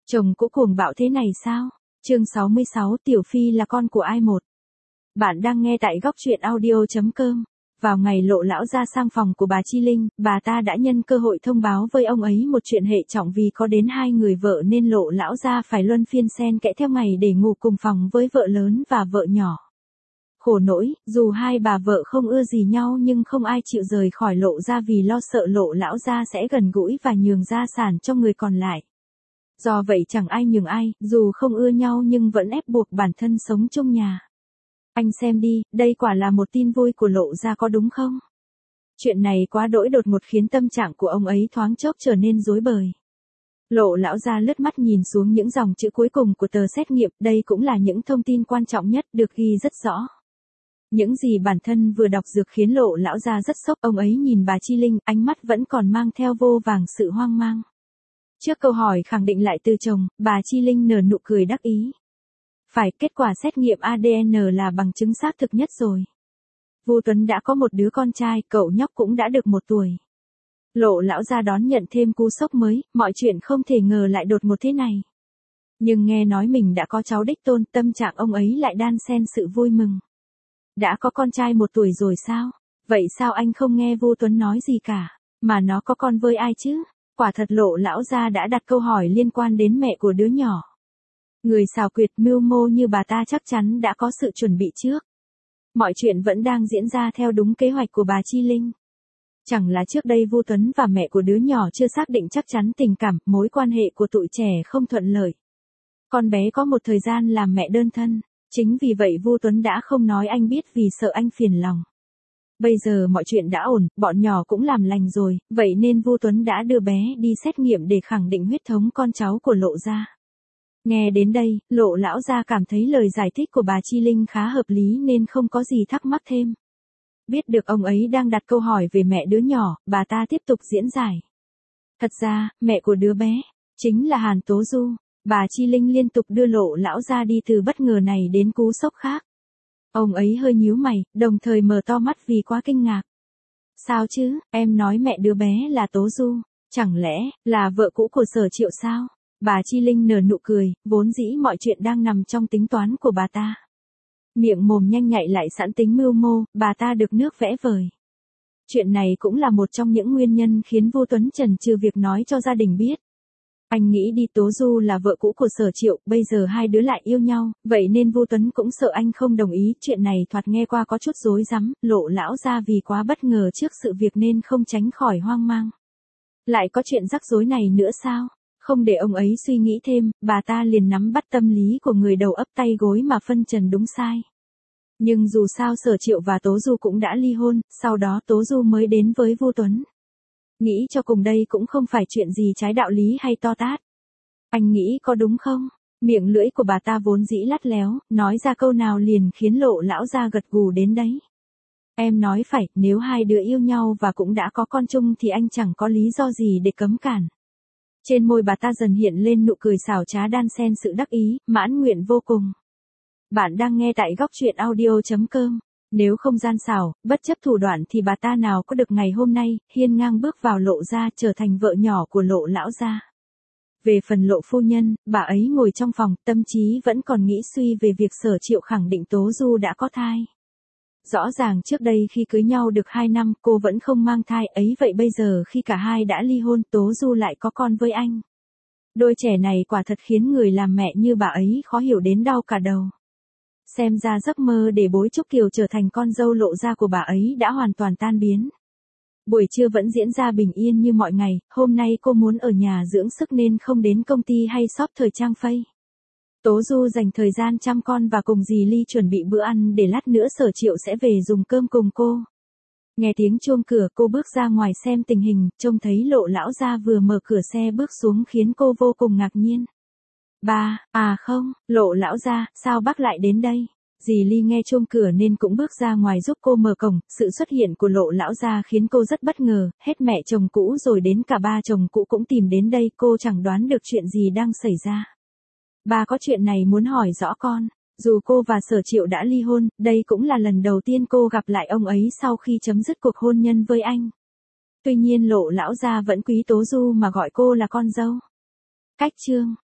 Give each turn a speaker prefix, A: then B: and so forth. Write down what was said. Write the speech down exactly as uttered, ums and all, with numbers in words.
A: Chồng cũ cuồng bạo thế này sao? Chương sáu mươi sáu, Tiểu Phi là con của ai một? Bạn đang nghe tại góc truyện audio chấm com. Vào ngày Lộ lão gia sang phòng của bà Chi Linh, bà ta đã nhân cơ hội thông báo với ông ấy một chuyện hệ trọng, vì có đến hai người vợ nên Lộ lão gia phải luân phiên xen kẽ theo ngày để ngủ cùng phòng với vợ lớn và vợ nhỏ. Khổ nỗi, dù hai bà vợ không ưa gì nhau nhưng không ai chịu rời khỏi Lộ gia vì lo sợ Lộ lão gia sẽ gần gũi và nhường gia sản cho người còn lại. Do vậy chẳng ai nhường ai, dù không ưa nhau nhưng vẫn ép buộc bản thân sống chung nhà. Anh xem đi, đây quả là một tin vui của Lộ gia có đúng không? Chuyện này quá đỗi đột ngột khiến tâm trạng của ông ấy thoáng chốc trở nên rối bời. Lộ lão gia lướt mắt nhìn xuống những dòng chữ cuối cùng của tờ xét nghiệm, đây cũng là những thông tin quan trọng nhất được ghi rất rõ. Những gì bản thân vừa đọc dược khiến Lộ lão gia rất sốc, ông ấy nhìn bà Chi Linh, ánh mắt vẫn còn mang theo vô vàng sự hoang mang. Trước câu hỏi khẳng định lại từ chồng, bà Chi Linh nở nụ cười đắc ý. Phải, kết quả xét nghiệm a đê en là bằng chứng xác thực nhất rồi. Vu Tuấn đã có một đứa con trai, cậu nhóc cũng đã được một tuổi. Lộ lão gia đón nhận thêm cú sốc mới, mọi chuyện không thể ngờ lại đột ngột thế này. Nhưng nghe nói mình đã có cháu đích tôn, tâm trạng ông ấy lại đan xen sự vui mừng. Đã có con trai một tuổi rồi sao? Vậy sao anh không nghe Vu Tuấn nói gì cả? Mà nó có con với ai chứ? Quả thật Lộ lão gia đã đặt câu hỏi liên quan đến mẹ của đứa nhỏ. Người xảo quyệt mưu mô như bà ta chắc chắn đã có sự chuẩn bị trước. Mọi chuyện vẫn đang diễn ra theo đúng kế hoạch của bà Chi Linh. Chẳng là trước đây Vu Tuấn và mẹ của đứa nhỏ chưa xác định chắc chắn tình cảm, mối quan hệ của tụi trẻ không thuận lợi. Con bé có một thời gian làm mẹ đơn thân, chính vì vậy Vu Tuấn đã không nói anh biết vì sợ anh phiền lòng. Bây giờ mọi chuyện đã ổn, bọn nhỏ cũng làm lành rồi, vậy nên Vu Tuấn đã đưa bé đi xét nghiệm để khẳng định huyết thống con cháu của Lộ gia. Nghe đến đây, Lộ lão gia cảm thấy lời giải thích của bà Chi Linh khá hợp lý nên không có gì thắc mắc thêm. Biết được ông ấy đang đặt câu hỏi về mẹ đứa nhỏ, bà ta tiếp tục diễn giải. Thật ra, mẹ của đứa bé, chính là Hàn Tố Du. Bà Chi Linh liên tục đưa Lộ lão gia đi từ bất ngờ này đến cú sốc khác. Ông ấy hơi nhíu mày, đồng thời mở to mắt vì quá kinh ngạc. Sao chứ, em nói mẹ đứa bé là Tố Du, chẳng lẽ là vợ cũ của Sở Triệu sao? Bà Chi Linh nở nụ cười, vốn dĩ mọi chuyện đang nằm trong tính toán của bà ta. Miệng mồm nhanh nhạy lại sẵn tính mưu mô, bà ta được nước vẽ vời. Chuyện này cũng là một trong những nguyên nhân khiến Vu Tuấn chần chừ việc nói cho gia đình biết. Anh nghĩ đi Tố Du là vợ cũ của Sở Triệu, bây giờ hai đứa lại yêu nhau, vậy nên Vu Tuấn cũng sợ anh không đồng ý. Chuyện này thoạt nghe qua có chút rối rắm, Lộ lão gia vì quá bất ngờ trước sự việc nên không tránh khỏi hoang mang. Lại có chuyện rắc rối này nữa sao? Không để ông ấy suy nghĩ thêm, bà ta liền nắm bắt tâm lý của người đầu ấp tay gối mà phân trần đúng sai. Nhưng dù sao Sở Triệu và Tố Du cũng đã ly hôn, sau đó Tố Du mới đến với Vu Tuấn. Nghĩ cho cùng đây cũng không phải chuyện gì trái đạo lý hay to tát. Anh nghĩ có đúng không? Miệng lưỡi của bà ta vốn dĩ lắt léo, nói ra câu nào liền khiến Lộ lão gia gật gù đến đấy. Em nói phải, nếu hai đứa yêu nhau và cũng đã có con chung thì anh chẳng có lý do gì để cấm cản. Trên môi bà ta dần hiện lên nụ cười xảo trá đan xen sự đắc ý, mãn nguyện vô cùng. Bạn đang nghe tại góc truyện audio chấm com. Nếu không gian xảo, bất chấp thủ đoạn thì bà ta nào có được ngày hôm nay, hiên ngang bước vào Lộ gia trở thành vợ nhỏ của Lộ lão gia. Về phần Lộ phu nhân, bà ấy ngồi trong phòng, tâm trí vẫn còn nghĩ suy về việc Sở Triệu khẳng định Tố Du đã có thai. Rõ ràng trước đây khi cưới nhau được hai năm cô vẫn không mang thai ấy, vậy bây giờ khi cả hai đã ly hôn Tố Du lại có con với anh. Đôi trẻ này quả thật khiến người làm mẹ như bà ấy khó hiểu đến đau cả đầu. Xem ra giấc mơ để bối Trúc Kiều trở thành con dâu Lộ gia của bà ấy đã hoàn toàn tan biến. Buổi trưa vẫn diễn ra bình yên như mọi ngày, hôm nay cô muốn ở nhà dưỡng sức nên không đến công ty hay shop thời trang Phây. Tố Du dành thời gian chăm con và cùng dì Ly chuẩn bị bữa ăn để lát nữa Sở Triệu sẽ về dùng cơm cùng cô. Nghe tiếng chuông cửa cô bước ra ngoài xem tình hình, trông thấy Lộ lão gia vừa mở cửa xe bước xuống khiến cô vô cùng ngạc nhiên. Ba, à không, Lộ lão gia, sao bác lại đến đây? Dì Ly nghe chuông cửa nên cũng bước ra ngoài giúp cô mở cổng, sự xuất hiện của Lộ lão gia khiến cô rất bất ngờ, hết mẹ chồng cũ rồi đến cả ba chồng cũ cũng tìm đến đây, cô chẳng đoán được chuyện gì đang xảy ra. Ba có chuyện này muốn hỏi rõ con. Dù cô và Sở Triệu đã ly hôn, đây cũng là lần đầu tiên cô gặp lại ông ấy sau khi chấm dứt cuộc hôn nhân với anh. Tuy nhiên Lộ lão gia vẫn quý Tố Du mà gọi cô là con dâu. Cách chương